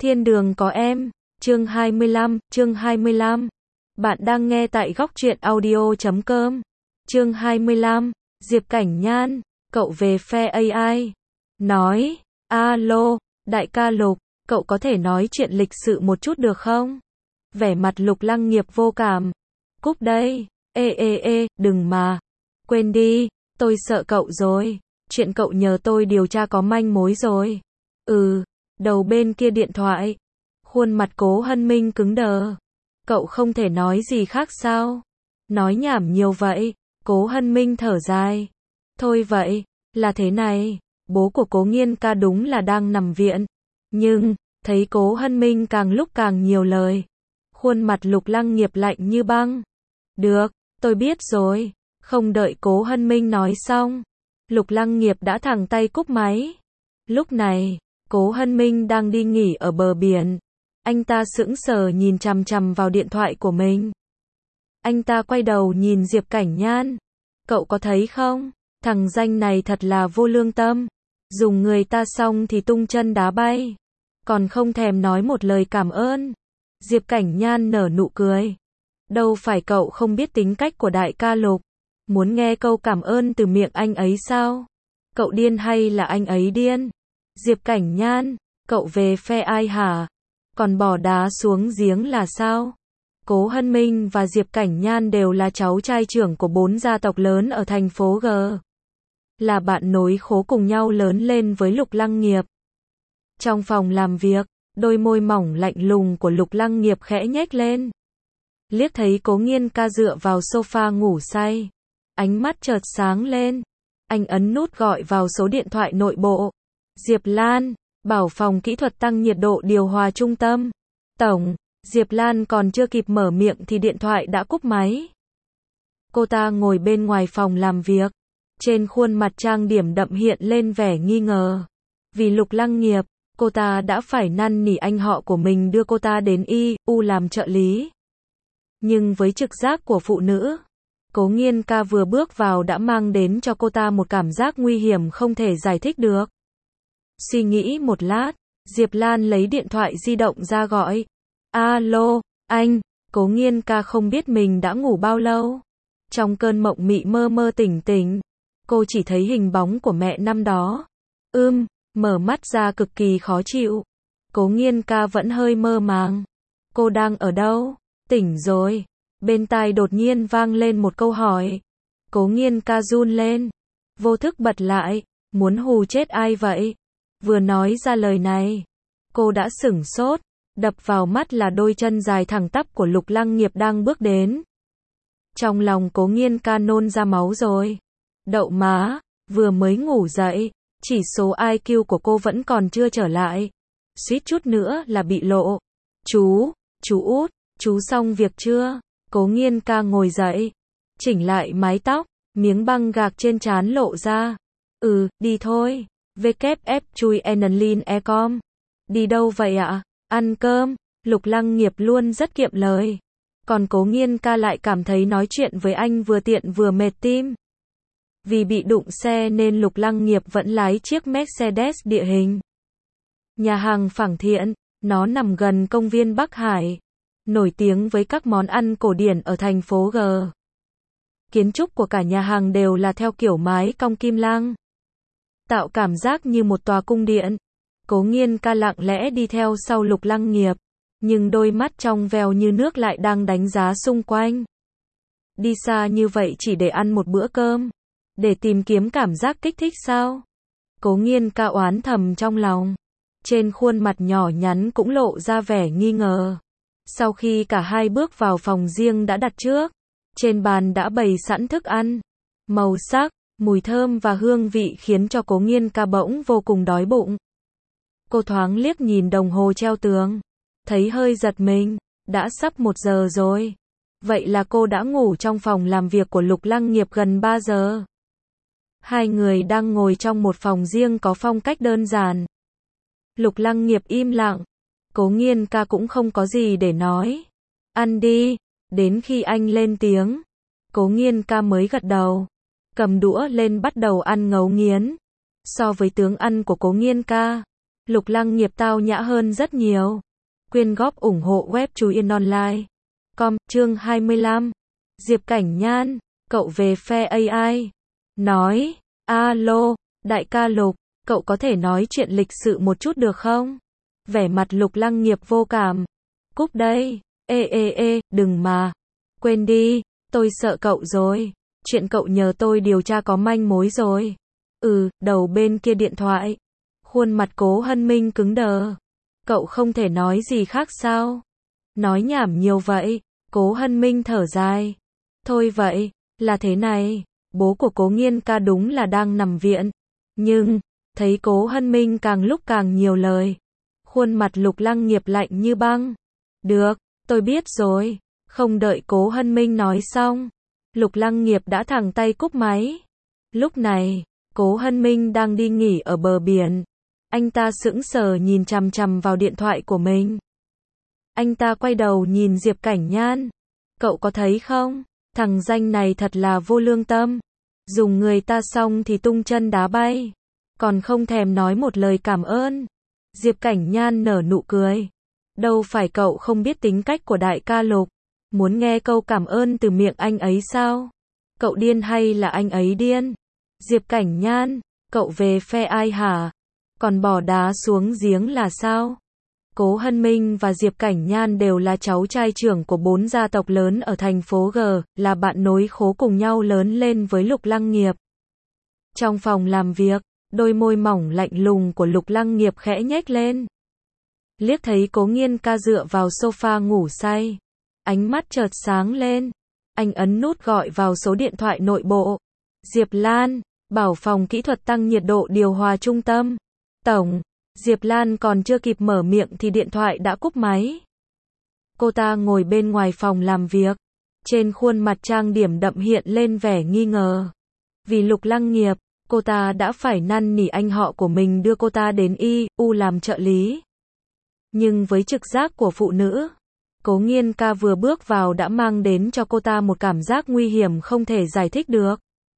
Thiên đường có em, chương 25. Bạn đang nghe tại góc truyện audio.com. Chương 25, Diệp Cảnh Nhan, cậu về phe AI. Nói, alo, đại ca Lục, cậu có thể nói chuyện lịch sự một chút được không? Vẻ mặt Lục Lăng Nghiệp vô cảm. Cúp đây, đừng mà. Quên đi, tôi sợ cậu rồi. Chuyện cậu nhờ tôi điều tra có manh mối rồi. Đầu bên kia điện thoại. Khuôn mặt Cố Hân Minh cứng đờ. Cậu không thể nói gì khác sao? Nói nhảm nhiều vậy. Cố Hân Minh thở dài. Thôi vậy, là thế này. Bố của Cố Nghiên ca đúng là đang nằm viện. Nhưng, thấy Cố Hân Minh càng lúc càng nhiều lời. Khuôn mặt Lục Lăng Nghiệp lạnh như băng. Được, tôi biết rồi. Không đợi Cố Hân Minh nói xong. Lục Lăng Nghiệp đã thẳng tay cúp máy. Lúc này, Cố Hân Minh đang đi nghỉ ở bờ biển. Anh ta sững sờ nhìn chằm chằm vào điện thoại của mình. Anh ta quay đầu nhìn Diệp Cảnh Nhan. Cậu có thấy không? Thằng danh này thật là vô lương tâm. Dùng người ta xong thì tung chân đá bay. Còn không thèm nói một lời cảm ơn. Diệp Cảnh Nhan nở nụ cười. Đâu phải cậu không biết tính cách của đại ca Lục. Muốn nghe câu cảm ơn từ miệng anh ấy sao? Cậu điên hay là anh ấy điên? Diệp Cảnh Nhan, cậu về phe ai hả? Còn bỏ đá xuống giếng là sao? Cố Hân Minh và Diệp Cảnh Nhan đều là cháu trai trưởng của 4 gia tộc lớn ở thành phố G. Là bạn nối khố cùng nhau lớn lên với Lục Lăng Nghiệp. Trong phòng làm việc, đôi môi mỏng lạnh lùng của Lục Lăng Nghiệp khẽ nhếch lên. Liếc thấy Cố Nghiên ca dựa vào sofa ngủ say. Ánh mắt chợt sáng lên. Anh ấn nút gọi vào số điện thoại nội bộ. Diệp Lan, bảo phòng kỹ thuật tăng nhiệt độ điều hòa trung tâm. Tổng, Diệp Lan còn chưa kịp mở miệng thì điện thoại đã cúp máy. Cô ta ngồi bên ngoài phòng làm việc. Trên khuôn mặt trang điểm đậm hiện lên vẻ nghi ngờ. Vì Lục Lăng Nghiệp, cô ta đã phải năn nỉ anh họ của mình đưa cô ta đến IU làm trợ lý. Nhưng với trực giác của phụ nữ, Cố Nghiên ca vừa bước vào đã mang đến cho cô ta một cảm giác nguy hiểm không thể giải thích được. Suy nghĩ một lát, Diệp Lan lấy điện thoại di động ra gọi. Alo, anh. Cố Nghiên ca không biết mình đã ngủ bao lâu. Trong cơn mộng mị mơ mơ tỉnh tỉnh, cô chỉ thấy hình bóng của mẹ năm đó. Mở mắt ra cực kỳ khó chịu. Cố Nghiên ca vẫn hơi mơ màng. Cô đang ở đâu? Tỉnh rồi. Bên tai đột nhiên vang lên một câu hỏi. Cố Nghiên ca run lên. Vô thức bật lại. Muốn hù chết ai vậy? Vừa nói ra lời này, cô đã sửng sốt. Đập vào mắt là đôi chân dài thẳng tắp của Lục Lăng Nghiệp đang bước đến. Trong lòng Cố Nghiên ca nôn ra máu rồi. Đậu má, vừa mới ngủ dậy, chỉ số IQ của cô vẫn còn chưa trở lại. Suýt chút nữa là bị lộ. Chú út, chú xong việc chưa? Cố Nghiên ca ngồi dậy, chỉnh lại mái tóc, miếng băng gạc trên trán lộ ra. Đi thôi. WF chui Enlin Ecom. Đi đâu vậy ạ? Ăn cơm. Lục Lăng Nghiệp luôn rất kiệm lời. Còn Cố Nghiên ca lại cảm thấy nói chuyện với anh vừa tiện vừa mệt tim. Vì bị đụng xe nên Lục Lăng Nghiệp vẫn lái chiếc Mercedes địa hình. Nhà hàng Phẳng Thiện, nó nằm gần công viên Bắc Hải, nổi tiếng với các món ăn cổ điển ở thành phố G. Kiến trúc của cả nhà hàng đều là theo kiểu mái cong kim lang, tạo cảm giác như một tòa cung điện. Cố Nghiên ca lặng lẽ đi theo sau Lục Lăng Nghiệp, nhưng đôi mắt trong veo như nước lại đang đánh giá xung quanh. Đi xa như vậy chỉ để ăn một bữa cơm, để tìm kiếm cảm giác kích thích sao? Cố Nghiên ca oán thầm trong lòng. Trên khuôn mặt nhỏ nhắn cũng lộ ra vẻ nghi ngờ. Sau khi cả hai bước vào phòng riêng đã đặt trước, trên bàn đã bày sẵn thức ăn. Màu sắc, mùi thơm và hương vị khiến cho Cố Nghiên ca bỗng vô cùng đói bụng. Cô thoáng liếc nhìn đồng hồ treo tường, thấy hơi giật mình, đã sắp 1 giờ rồi. Vậy là cô đã ngủ trong phòng làm việc của Lục Lăng Nghiệp gần 3 giờ. Hai người đang ngồi trong một phòng riêng có phong cách đơn giản. Lục Lăng Nghiệp im lặng. Cố Nghiên ca cũng không có gì để nói. Ăn đi. Đến khi anh lên tiếng, Cố Nghiên ca mới gật đầu. Cầm đũa lên bắt đầu ăn ngấu nghiến. So với tướng ăn của Cố Nghiên ca, Lục Lăng Nghiệp tao nhã hơn rất nhiều. Quyên góp ủng hộ web Chú Yên Online. Com, chương 25. Diệp Cảnh Nhan, cậu về phe AI. Nói, alo, đại ca Lục, cậu có thể nói chuyện lịch sự một chút được không? Vẻ mặt Lục Lăng Nghiệp vô cảm. Cúp đây, đừng mà. Quên đi, tôi sợ cậu rồi. Chuyện cậu nhờ tôi điều tra có manh mối rồi. Đầu bên kia điện thoại. Khuôn mặt Cố Hân Minh cứng đờ. Cậu không thể nói gì khác sao? Nói nhảm nhiều vậy. Cố Hân Minh thở dài. Thôi vậy, là thế này. Bố của Cố Nghiên ca đúng là đang nằm viện. Nhưng, thấy Cố Hân Minh càng lúc càng nhiều lời. Khuôn mặt Lục Lăng Nghiệp lạnh như băng. Được, tôi biết rồi. Không đợi Cố Hân Minh nói xong. Lục Lăng Nghiệp đã thẳng tay cúp máy. Lúc này, Cố Hân Minh đang đi nghỉ ở bờ biển. Anh ta sững sờ nhìn chằm chằm vào điện thoại của mình. Anh ta quay đầu nhìn Diệp Cảnh Nhan. Cậu có thấy không? Thằng danh này thật là vô lương tâm. Dùng người ta xong thì tung chân đá bay. Còn không thèm nói một lời cảm ơn. Diệp Cảnh Nhan nở nụ cười. Đâu phải cậu không biết tính cách của đại ca Lục. Muốn nghe câu cảm ơn từ miệng anh ấy sao? Cậu điên hay là anh ấy điên? Diệp Cảnh Nhan, cậu về phe ai hả? Còn bỏ đá xuống giếng là sao? Cố Hân Minh và Diệp Cảnh Nhan đều là cháu trai trưởng của 4 gia tộc lớn ở thành phố G, là bạn nối khố cùng nhau lớn lên với Lục Lăng Nghiệp. Trong phòng làm việc, đôi môi mỏng lạnh lùng của Lục Lăng Nghiệp khẽ nhếch lên. Liếc thấy Cố Nghiên ca dựa vào sofa ngủ say. Ánh mắt chợt sáng lên. Anh ấn nút gọi vào số điện thoại nội bộ. Diệp Lan, bảo phòng kỹ thuật tăng nhiệt độ điều hòa trung tâm. Tổng, Diệp Lan còn chưa kịp mở miệng thì điện thoại đã cúp máy. Cô ta ngồi bên ngoài phòng làm việc. Trên khuôn mặt trang điểm đậm hiện lên vẻ nghi ngờ. Vì Lục Lăng Nghiệp, cô ta đã phải năn nỉ anh họ của mình đưa cô ta đến IU làm trợ lý. Nhưng với trực giác của phụ nữ, Cố Nghiên ca vừa bước vào đã mang đến cho cô ta một cảm giác nguy hiểm không thể giải thích được.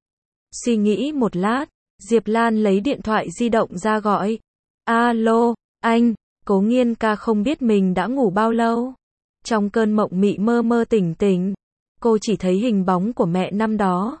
Suy nghĩ một lát, Diệp Lan lấy điện thoại di động ra gọi. Alo, anh. Cố Nghiên ca không biết mình đã ngủ bao lâu. Trong cơn mộng mị mơ mơ tỉnh tỉnh, cô chỉ thấy hình bóng của mẹ năm đó.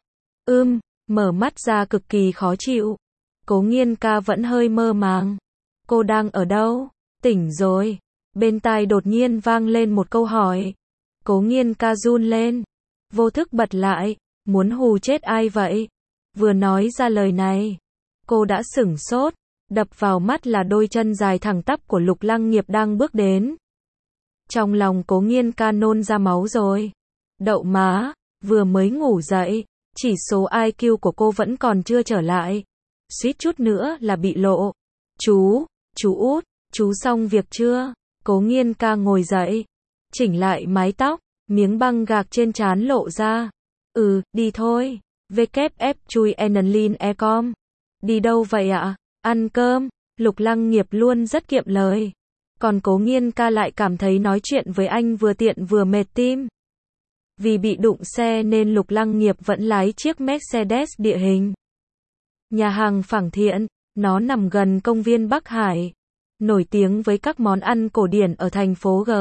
Mở mắt ra cực kỳ khó chịu. Cố Nghiên ca vẫn hơi mơ màng. Cô đang ở đâu? Tỉnh rồi. Bên tai đột nhiên vang lên một câu hỏi. Cố Nghiên ca run lên. Vô thức bật lại. Muốn hù chết ai vậy? Vừa nói ra lời này, cô đã sửng sốt. Đập vào mắt là đôi chân dài thẳng tắp của Lục Lăng Nghiệp đang bước đến. Trong lòng Cố Nghiên ca nôn ra máu rồi. Đậu má, vừa mới ngủ dậy, chỉ số IQ của cô vẫn còn chưa trở lại. Suýt chút nữa là bị lộ. Chú út, chú xong việc chưa? Cố Nghiên ca ngồi dậy, chỉnh lại mái tóc, miếng băng gạc trên trán lộ ra. Đi thôi. WF chui Enlin Ecom. Đi đâu vậy ạ? Ăn cơm. Lục Lăng Nghiệp luôn rất kiệm lời. Còn Cố Nghiên ca lại cảm thấy nói chuyện với anh vừa tiện vừa mệt tim. Vì bị đụng xe nên Lục Lăng Nghiệp vẫn lái chiếc Mercedes địa hình. Nhà hàng Phẳng Thiện, nó nằm gần công viên Bắc Hải, nổi tiếng với các món ăn cổ điển ở thành phố G.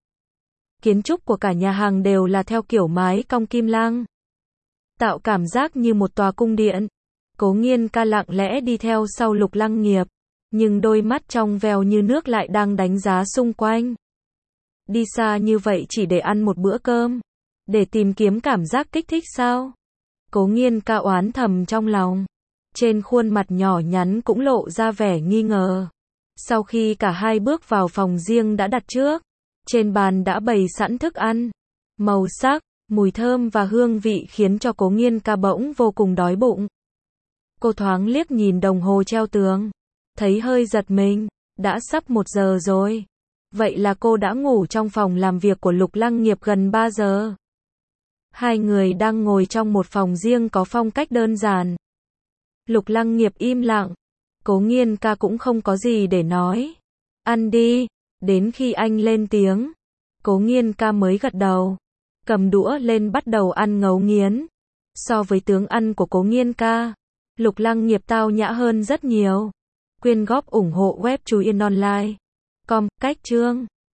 Kiến trúc của cả nhà hàng đều là theo kiểu mái cong kim lang, tạo cảm giác như một tòa cung điện. Cố Nghiên ca lặng lẽ đi theo sau Lục Lăng Nghiệp, nhưng đôi mắt trong veo như nước lại đang đánh giá xung quanh. Đi xa như vậy chỉ để ăn một bữa cơm, để tìm kiếm cảm giác kích thích sao? Cố Nghiên ca oán thầm trong lòng. Trên khuôn mặt nhỏ nhắn cũng lộ ra vẻ nghi ngờ. Sau khi cả hai bước vào phòng riêng đã đặt trước, trên bàn đã bày sẵn thức ăn. Màu sắc, mùi thơm và hương vị khiến cho Cố Nghiên ca bỗng vô cùng đói bụng. Cô thoáng liếc nhìn đồng hồ treo tường, thấy hơi giật mình, đã sắp 1 giờ rồi. Vậy là cô đã ngủ trong phòng làm việc của Lục Lăng Nghiệp gần 3 giờ. Hai người đang ngồi trong một phòng riêng có phong cách đơn giản. Lục Lăng Nghiệp im lặng. Cố Nghiên ca cũng không có gì để nói. Ăn đi. Đến khi anh lên tiếng, Cố Nghiên ca mới gật đầu. Cầm đũa lên bắt đầu ăn ngấu nghiến. So với tướng ăn của Cố Nghiên ca, Lục Lăng Nghiệp tao nhã hơn rất nhiều. Quyên góp ủng hộ web Chú Yên Online. Com, cách chương.